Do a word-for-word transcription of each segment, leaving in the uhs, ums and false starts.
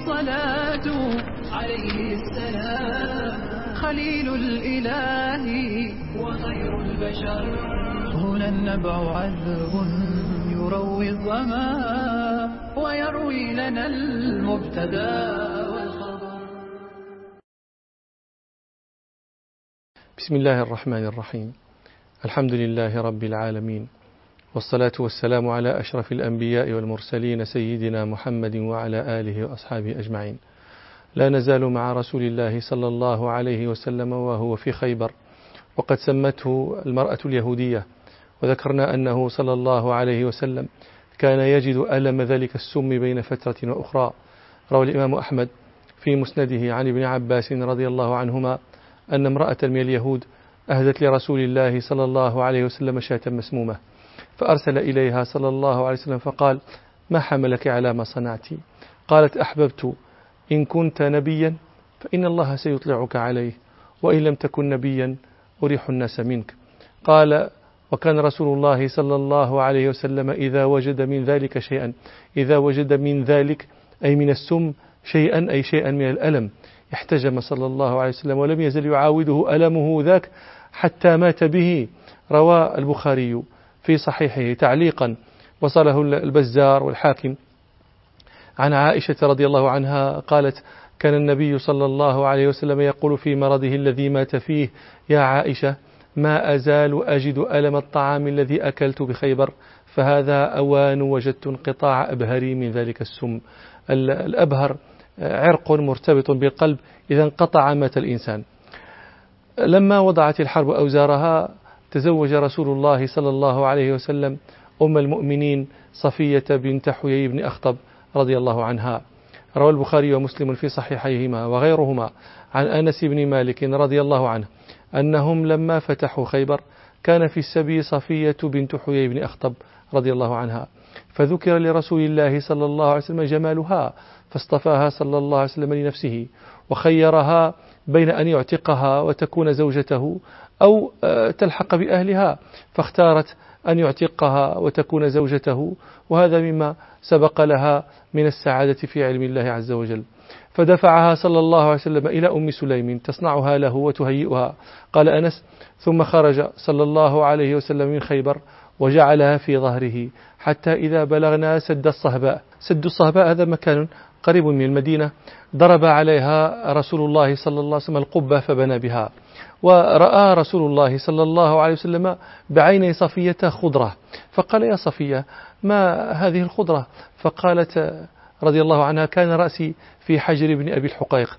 الصلاة عليه السلام خليل الإله وخير البشر. هنا النبع عذب يروي الظما ويروي لنا المبتدا والخبر. بسم الله الرحمن الرحيم. الحمد لله رب العالمين، والصلاة والسلام على أشرف الأنبياء والمرسلين سيدنا محمد وعلى آله وأصحابه أجمعين. لا نزال مع رسول الله صلى الله عليه وسلم وهو في خيبر، وقد سمته المرأة اليهودية، وذكرنا أنه صلى الله عليه وسلم كان يجد ألم ذلك السم بين فترة وأخرى. روى الإمام أحمد في مسنده عن ابن عباس رضي الله عنهما أن امرأة من اليهود أهدت لرسول الله صلى الله عليه وسلم شاة مسمومة، فأرسل إليها صلى الله عليه وسلم فقال: ما حملك على ما صنعت؟ قالت: أحببت إن كنت نبيا فإن الله سيطلعك عليه، وإن لم تكن نبيا أريح الناس منك. قال: وكان رسول الله صلى الله عليه وسلم إذا وجد من ذلك شيئا إذا وجد من ذلك أي من السم شيئا أي شيئا من الألم احتجم صلى الله عليه وسلم، ولم يزل يعاوده ألمه ذاك حتى مات به. روى البخاري في صحيحه تعليقا، وصله البزار والحاكم، عن عائشة رضي الله عنها قالت: كان النبي صلى الله عليه وسلم يقول في مرضه الذي مات فيه: يا عائشة، ما أزال أجد ألم الطعام الذي أكلت بخيبر، فهذا أوان وجدت انقطاع أبهري من ذلك السم. الأبهر عرق مرتبط بالقلب، إذا انقطع مات الإنسان. لما وضعت الحرب أوزارها تزوج رسول الله صلى الله عليه وسلم أم المؤمنين صفية بنت حيي بن أخطب رضي الله عنها. روى البخاري ومسلم في صحيحيهما وغيرهما عن أنس بن مالك رضي الله عنه أنهم لما فتحوا خيبر كان في السبي صفية بنت حيي بن أخطب رضي الله عنها، فذكر لرسول الله صلى الله عليه وسلم جمالها، فاصطفاها صلى الله عليه وسلم لنفسه، وخيرها بين أن يعتقها وتكون زوجته أو تلحق بأهلها، فاختارت أن يعتقها وتكون زوجته، وهذا مما سبق لها من السعادة في علم الله عز وجل. فدفعها صلى الله عليه وسلم إلى أم سليم تصنعها له وتهيئها. قال أنس: ثم خرج صلى الله عليه وسلم من خيبر وجعلها في ظهره حتى إذا بلغنا سد الصهباء. سد الصهباء هذا مكان قريب من المدينة، ضرب عليها رسول الله صلى الله عليه وسلم القبة فبنى بها، ورأى رسول الله صلى الله عليه وسلم بعيني صفية خضرة، فقال: يا صفية، ما هذه الخضرة؟ فقالت رضي الله عنها: كان رأسي في حجر ابن أبي الحقيق،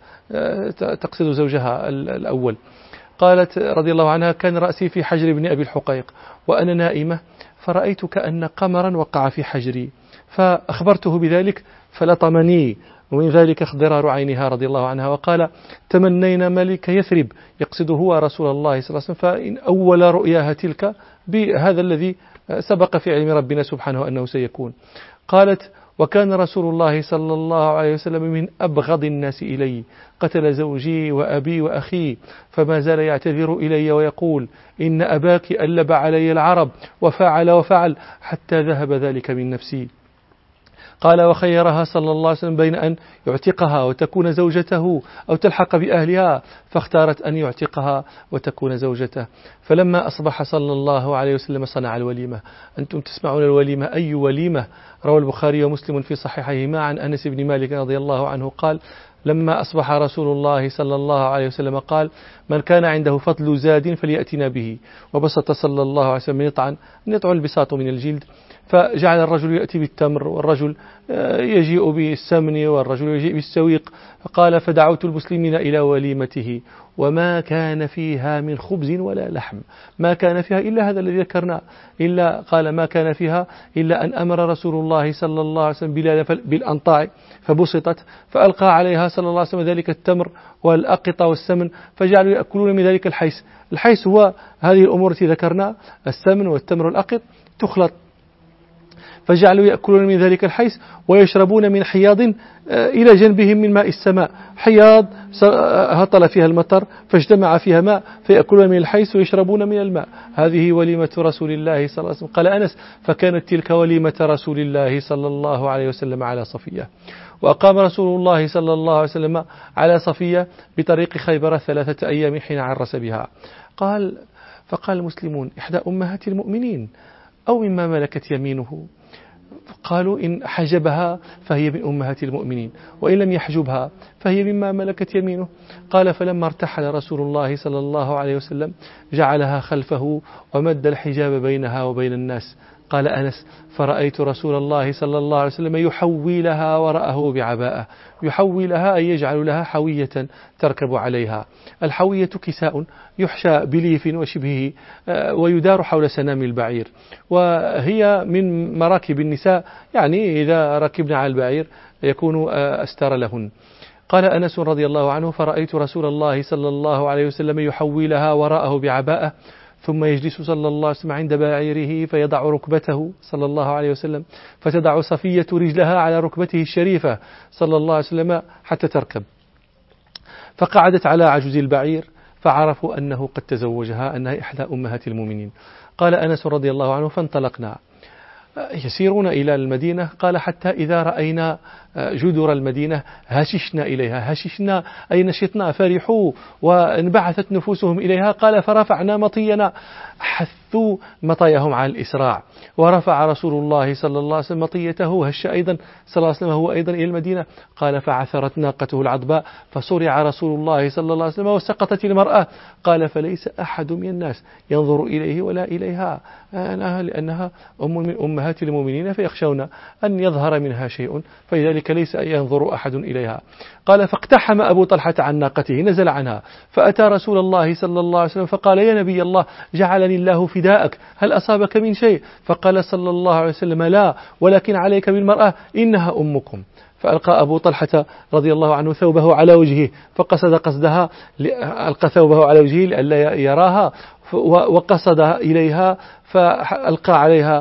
تقصد زوجها الأول. قالت رضي الله عنها: كان رأسي في حجر ابن أبي الحقيق وأنا نائمة، فرأيت كأن قمرا وقع في حجري، فأخبرته بذلك فلطمني، ومن ذلك اخضرار عينها رضي الله عنها. وقال: تمنينا ملك يثرب، يقصد هو رسول الله صلى الله عليه وسلم، فإن أول رؤياها تلك بهذا الذي سبق في علم ربنا سبحانه أنه سيكون. قالت: وكان رسول الله صلى الله عليه وسلم من أبغض الناس إلي، قتل زوجي وأبي وأخي، فما زال يعتذر إلي ويقول: إن أباك ألب علي العرب وفعل وفعل حتى ذهب ذلك من نفسي. قال: وخيرها صلى الله عليه وسلم بين أن يعتقها وتكون زوجته أو تلحق بأهلها، فاختارت أن يعتقها وتكون زوجته. فلما أصبح صلى الله عليه وسلم صنع الوليمة. أنتم تسمعون الوليمة، أي وليمة؟ روى البخاري ومسلم في صحيحيهما عن أنس بن مالك رضي الله عنه قال: لما أصبح رسول الله صلى الله عليه وسلم قال: من كان عنده فضل زاد فليأتنا به، وبسط صلى الله عليه وسلم نطعا، نطع البساط من الجلد، فجعل الرجل يأتي بالتمر، والرجل يجيء بالسمن، والرجل يجيء بالسويق. فقال: فدعوت المسلمين إلى وليمته، وما كان فيها من خبز ولا لحم، ما كان فيها إلا هذا الذي ذكرنا، إلا قال ما كان فيها إلا أن أمر رسول الله صلى الله عليه وسلم بلال بالأنطاع فبسطت، فألقى عليها صلى الله عليه وسلم ذلك التمر والأقط والسمن، فجعلوا يأكلون من ذلك الحيس. الحيس هو هذه الأمور التي ذكرنا، السمن والتمر والأقط تخلط. فجعلوا يأكلون من ذلك الحيس ويشربون من حياض إلى جنبهم من ماء السماء. حياض هطل فيها المطر فاجتمع فيها ماء فيأكلون من الحيس ويشربون من الماء. هذه وليمة رسول الله صلى الله عليه وسلم. قال أنس: فكانت تلك وليمة رسول الله صلى الله عليه وسلم على صفية. وأقام رسول الله صلى الله عليه وسلم على صفية بطريق خيبر ثلاثة أيام حين عرس بها. قال فقال المسلمون: إحدى أمهات المؤمنين أو مما ملكت يمينه؟ قالوا: إن حجبها فهي من أمهات المؤمنين، وإن لم يحجبها فهي مما ملكت يمينه. قال: فلما ارتحل رسول الله صلى الله عليه وسلم جعلها خلفه ومد الحجاب بينها وبين الناس. قال أنس: فرأيت رسول الله صلى الله عليه وسلم يحوي لها وراءه بعباءة. يحوي لها أي يجعل لها حوية تركب عليها. الحوية كساء يحشى بليف وشبهه ويدار حول سنام البعير، وهي من مراكب النساء، يعني إذا ركبنا على البعير يكون أستر لهن. قال أنس رضي الله عنه: فرأيت رسول الله صلى الله عليه وسلم يحوي لها وراءه بعباءة، ثم يجلس صلى الله عليه وسلم عند بعيره فيضع ركبته صلى الله عليه وسلم، فتضع صفية رجلها على ركبته الشريفة صلى الله عليه وسلم حتى تركب. فقعدت على عجز البعير فعرفوا أنه قد تزوجها، أنها إحدى أمهات المؤمنين. قال أنس رضي الله عنه: فانطلقنا يسيرون إلى المدينة. قال: حتى إذا رأينا جدر المدينة هششنا إليها. هششنا أي نشطنا، فرحوا وانبعثت نفوسهم إليها. قال: فرفعنا مطينا، حثوا مطيهم على الإسراع. ورفع رسول الله صلى الله عليه وسلم مطيته، هش أيضا صلى الله عليه وسلم هو أيضا إلى المدينة. قال: فعثرت ناقته العضباء فصرع رسول الله صلى الله عليه وسلم وسقطت المرأة. قال: فليس أحد من الناس ينظر إليه ولا إليها، لأنها أم من أمهات المؤمنين فيخشون أن يظهر منها شيء، فلذلك ليس ينظر أحد إليها. قال: فاقتحم أبو طلحة عن ناقته، نزل عنها فأتى رسول الله صلى الله عليه وسلم فقال: يا نبي الله، جعلني الله فداءك، هل أصابك من شيء؟ فقال صلى الله عليه وسلم: لا، ولكن عليك بالمرأة، إنها أمكم. فألقى أبو طلحة رضي الله عنه ثوبه على وجهه فقصد قصدها، ألقى ثوبه على وجهه لئلا يراها، وقصد إليها فألقى عليها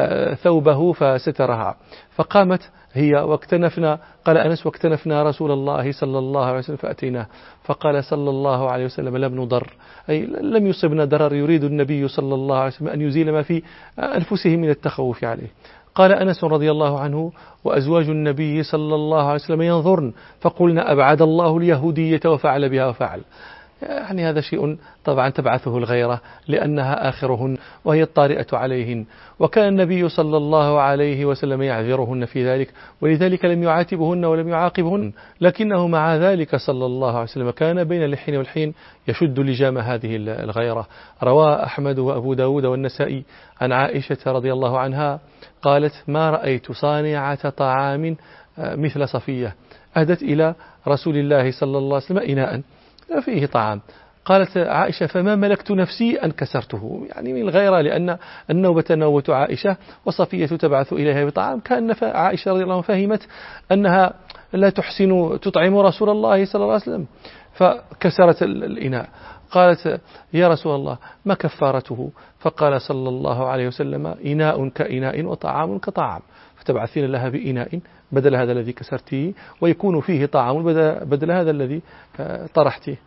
ثوبه فسترها. فقامت هي واكتنفنا. قال أنس: واكتنفنا رسول الله صلى الله عليه وسلم فأتيناه فقال صلى الله عليه وسلم: لم نضر، أي لم يصبنا ضرر. يريد النبي صلى الله عليه وسلم أن يزيل ما في أنفسهم من التخوف عليه. قال أنس رضي الله عنه: وأزواج النبي صلى الله عليه وسلم ينظرن فقلنا: أبعد الله اليهودية وفعل بها وفعل. يعني هذا شيء طبعا تبعثه الغيرة، لأنها آخرهن وهي الطارئة عليهن، وكان النبي صلى الله عليه وسلم يعذرهن في ذلك، ولذلك لم يعاتبهن ولم يعاقبهن، لكنه مع ذلك صلى الله عليه وسلم كان بين الحين والحين يشد لجام هذه الغيرة. روى أحمد وأبو داود والنسائي عن عائشة رضي الله عنها قالت: ما رأيت صانعة طعام مثل صفية، أهدت إلى رسول الله صلى الله عليه وسلم إناء فيه طعام. قالت عائشة: فما ملكت نفسي أن كسرته، يعني من الغيرة، لأن النوبة نوبة عائشة وصفية تبعث إليها بطعام. كأن عائشة رضي الله عنها فهمت أنها لا تحسن تطعم رسول الله صلى الله عليه وسلم فكسرت الإناء. قالت: يا رسول الله ما كفارته؟ فقال صلى الله عليه وسلم: إناء كإناء وطعام كطعام، فتبعثين لها بإناء بدل هذا الذي كسرتيه، ويكون فيه طعام بدل هذا الذي طرحته.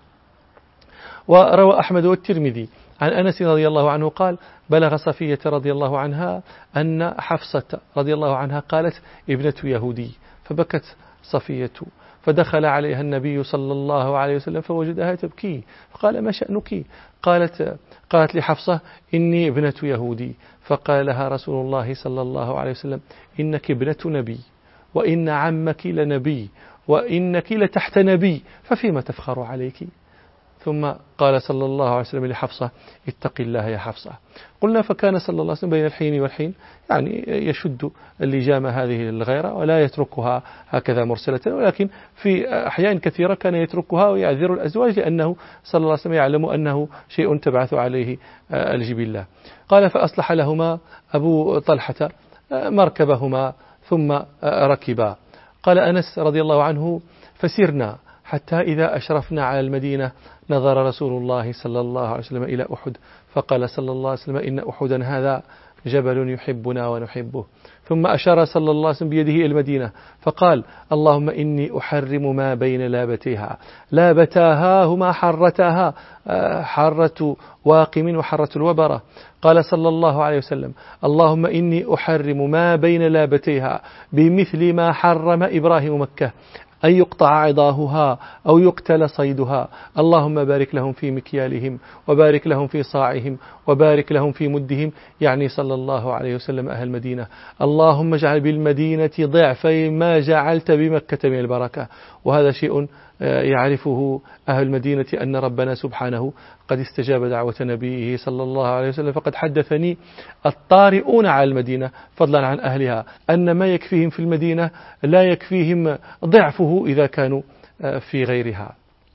وروى أحمد والترمذي عن أنس رضي الله عنه قال: بلغ صفية رضي الله عنها أن حفصة رضي الله عنها قالت: ابنة يهودي، فبكت صفية، فدخل عليها النبي صلى الله عليه وسلم فوجدها تبكي، فقال: ما شأنك؟ قالت قالت لحفصة: إني ابنة يهودي. فقال لها رسول الله صلى الله عليه وسلم: إنك ابنة نبي، وإن عمك لنبي، وإنك لتحت نبي، ففيما تفخر عليك؟ ثم قال صلى الله عليه وسلم لحفصة: اتق الله يا حفصة. قلنا: فكان صلى الله عليه وسلم بين الحين والحين يعني يشد اللجام هذه الغيرة ولا يتركها هكذا مرسلة، ولكن في أحيان كثيرة كان يتركها ويعذر الأزواج، لأنه صلى الله عليه وسلم يعلم أنه شيء تبعث عليه الجبلة. قال: فأصلح لهما أبو طلحة مركبهما ثم ركبا. قال أنس رضي الله عنه: فسرنا حتى إذا أشرفنا على المدينة نظر رسول الله صلى الله عليه وسلم إلى أحد، فقال صلى الله عليه وسلم: إن أحدا هذا جبل يحبنا ونحبه. ثم أشار صلى الله عليه وسلم بيده إلى المدينة فقال اللهم إني أحرم ما بين لابتيها، لابتاها هما حرتها، حرة واقم وحرة الوبرة. قال صلى الله عليه وسلم اللهم إني أحرم ما بين لابتيها بمثل ما حرم إبراهيم مكة، أن يقطع عضاهها أو يقتل صيدها. اللهم بارك لهم في مكيالهم وبارك لهم في صاعهم وبارك لهم في مدهم، يعني صلى الله عليه وسلم أهل المدينة. اللهم اجعل بالمدينة ضعفي ما جعلت بمكة من البركة. وهذا شيء يعرفه أهل المدينة أن ربنا سبحانه قد استجاب دعوة نبيه صلى الله عليه وسلم. فقد حدثني الطارئون على المدينة فضلا عن أهلها أن ما يكفيهم في المدينة لا يكفيهم ضعفه إذا كانوا في غيرها.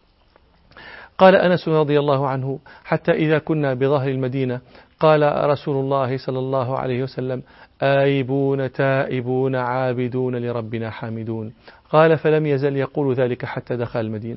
قال أنس رضي الله عنه حتى إذا كنا بظهر المدينة قال رسول الله صلى الله عليه وسلم آيبون تائبون عابدون لربنا حامدون. قال فلم يزل يقول ذلك حتى دخل المدينة.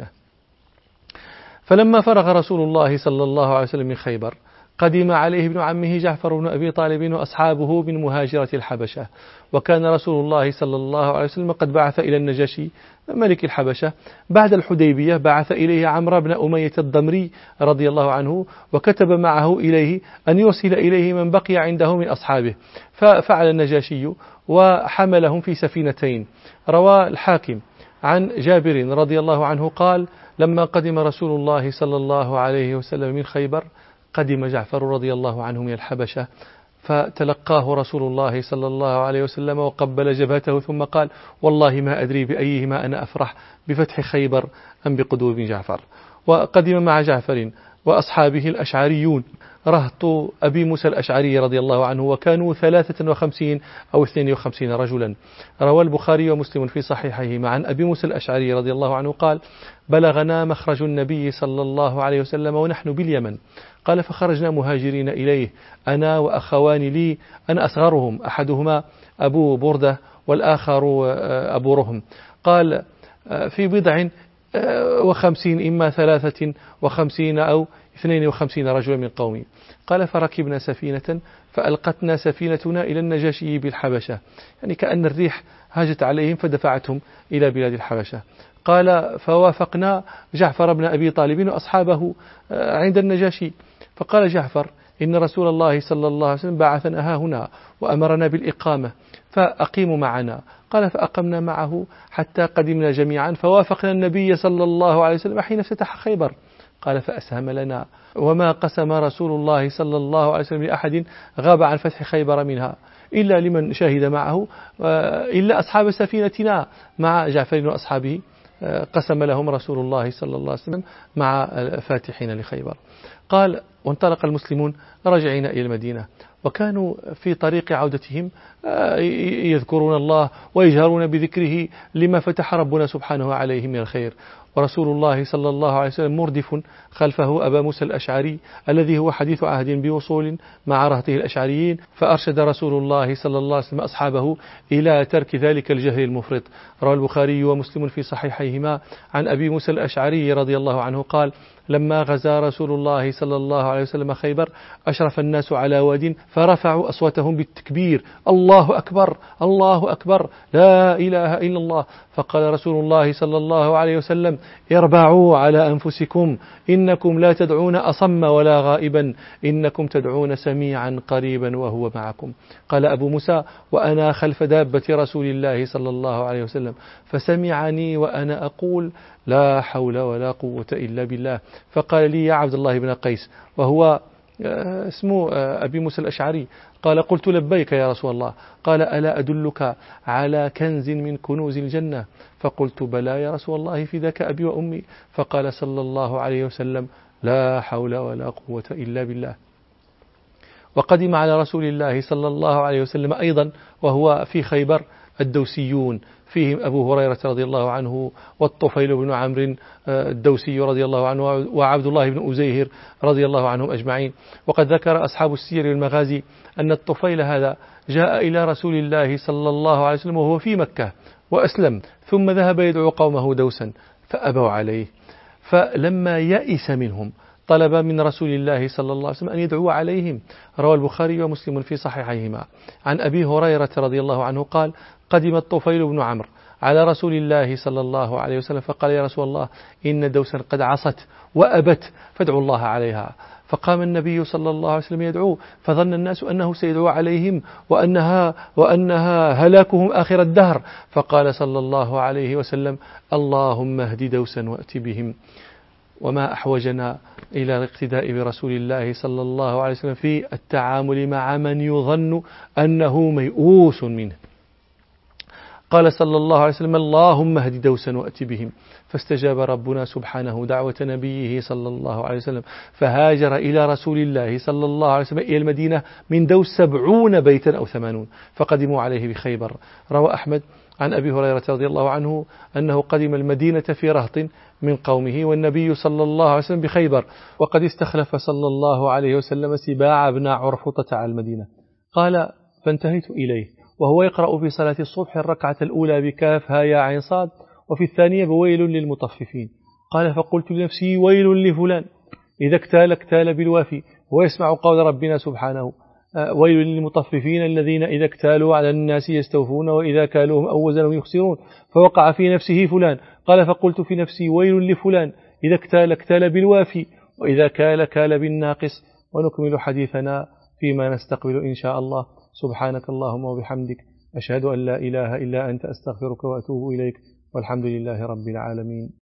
فلما فرغ رسول الله صلى الله عليه وسلم من خيبر قدم عليه ابن عمه جعفر بن أبي طالب وأصحابه من مهاجرة الحبشة. وكان رسول الله صلى الله عليه وسلم قد بعث إلى النجاشي ملك الحبشة بعد الحديبية، بعث إليه عمرو بن أمية الضمري رضي الله عنه، وكتب معه إليه أن يرسل إليه من بقي عنده من أصحابه. ففعل النجاشي وحملهم في سفينتين. روى الحاكم عن جابر رضي الله عنه قال لما قدم رسول الله صلى الله عليه وسلم من خيبر قدم جعفر رضي الله عنه من الحبشة، فتلقاه رسول الله صلى الله عليه وسلم وقبل جبهته ثم قال والله ما أدري بأيهما أنا أفرح بفتح خيبر أم بقدوم جعفر. وقدم مع جعفر وأصحابه الأشعريون رهط أبي موسى الأشعري رضي الله عنه، وكانوا ثلاثة وخمسين أو اثنين وخمسين رجلا. روى البخاري ومسلم في صحيحيهما عن أبي موسى الأشعري رضي الله عنه قال بلغنا مخرج النبي صلى الله عليه وسلم ونحن باليمن. قال فخرجنا مهاجرين إليه أنا وأخوان لي، أنا أصغرهم، أحدهما أبو بردة والآخر أبو رهم. قال في بضع وخمسين إما ثلاثة وخمسين أو اثنين وخمسين رجلا من قومي. قال فركبنا سفينة فألقتنا سفينتنا إلى النجاشي بالحبشة، يعني كأن الريح هاجت عليهم فدفعتهم إلى بلاد الحبشة. قال فوافقنا جعفر بن أبي طالب وأصحابه عند النجاشي. فقال جعفر إن رسول الله صلى الله عليه وسلم بعثنا ها هنا وأمرنا بالإقامة فأقيموا معنا. قال فأقمنا معه حتى قدمنا جميعا فوافقنا النبي صلى الله عليه وسلم حين فتح خيبر. قال فأسهم لنا وما قسم رسول الله صلى الله عليه وسلم لأحد غاب عن فتح خيبر منها إلا لمن شهد معه إلا أصحاب سفينتنا مع جعفر وأصحابه، قسم لهم رسول الله صلى الله عليه وسلم مع فاتحين لخيبر. قال وانطلق المسلمون راجعين إلى المدينة، وكانوا في طريق عودتهم يذكرون الله ويجهرون بذكره لما فتح ربنا سبحانه عليهم من الخير. ورسول الله صلى الله عليه وسلم مردف خلفه أبا موسى الأشعري الذي هو حديث عهد بوصول مع رهطه الأشعريين، فأرشد رسول الله صلى الله عليه وسلم أصحابه إلى ترك ذلك الجهل المفرط. روى البخاري ومسلم في صحيحيهما عن أبي موسى الأشعري رضي الله عنه قال لما غزا رسول الله صلى الله عليه وسلم خيبر أشرف الناس على واد فرفعوا أصواتهم بالتكبير الله أكبر الله أكبر لا إله إلا الله. فقال رسول الله صلى الله عليه وسلم اربعوا على أنفسكم إنكم لا تدعون أصم ولا غائبا إنكم تدعون سميعا قريبا وهو معكم. قال أبو موسى وأنا خلف دابة رسول الله صلى الله عليه وسلم فسمعني وأنا أقول لا حول ولا قوة إلا بالله. فقال لي يا عبد الله بن قيس وهو اسمه أبي موسى الأشعري قال قلت لبيك يا رسول الله. قال ألا أدلك على كنز من كنوز الجنة؟ فقلت بلى يا رسول الله فداك أبي وأمي. فقال صلى الله عليه وسلم لا حول ولا قوة إلا بالله. وقدم على رسول الله صلى الله عليه وسلم أيضا وهو في خيبر الدوسيون، فيهم أبو هريرة رضي الله عنه والطفيل بن عمرو الدوسي رضي الله عنه وعبد الله بن أزيهر رضي الله عنهم أجمعين. وقد ذكر أصحاب السير والمغازي أن الطفيل هذا جاء إلى رسول الله صلى الله عليه وسلم وهو في مكة وأسلم، ثم ذهب يدعو قومه دوسا فأبوا عليه، فلما يئس منهم طلب من رسول الله صلى الله عليه وسلم أن يدعو عليهم. روى البخاري ومسلم في صحيحيهما عن أبي هريرة رضي الله عنه قال: قدم الطفيل بن عمرو على رسول الله صلى الله عليه وسلم فقال: يا رسول الله، إن دوسا قد عصت وأبت فادعوا الله عليها. فقام النبي صلى الله عليه وسلم يدعو، فظن الناس أنه سيدعو عليهم وأنها, وأنها هلاكهم آخر الدهر، فقال صلى الله عليه وسلم: اللهم اهد دوسا وأت بهم. وما أحوجنا إلى الاقتداء برسول الله صلى الله عليه وسلم في التعامل مع من يظن أنه ميؤوس منه. قال صلى الله عليه وسلم: اللهم اهد دوسا وأت بهم. فاستجاب ربنا سبحانه دعوة نبيه صلى الله عليه وسلم، فهاجر إلى رسول الله صلى الله عليه وسلم إلى المدينة من دوس سبعون بيتا أو ثمانون، فقدموا عليه بخيبر. روى أحمد عن أبي هريرة رضي الله عنه أنه قدم المدينة في رهط من قومه والنبي صلى الله عليه وسلم بخيبر، وقد استخلف صلى الله عليه وسلم سباع بن عرفطة على المدينة. قال: فانتهيت إليه وهو يقرأ في صلاة الصبح الركعة الأولى بكاف ها يا عين صاد، وفي الثانية بويل للمطففين. قال: فقلت لنفسي: ويل لفلان إذا اكتال اكتال بالوافي. ويسمع قول ربنا سبحانه: ويل للمطففين الذين إذا اكتالوا على الناس يستوفون وإذا كالوهم أو وزنهم يخسرون. فوقع في نفسه فلان. قال: فقلت في نفسي: ويل لفلان إذا اكتال اكتال بالوافي وإذا كال كال بالناقص. ونكمل حديثنا فيما نستقبل إن شاء الله. سبحانك اللهم وبحمدك، أشهد أن لا إله إلا أنت، أستغفرك وأتوب إليك، والحمد لله رب العالمين.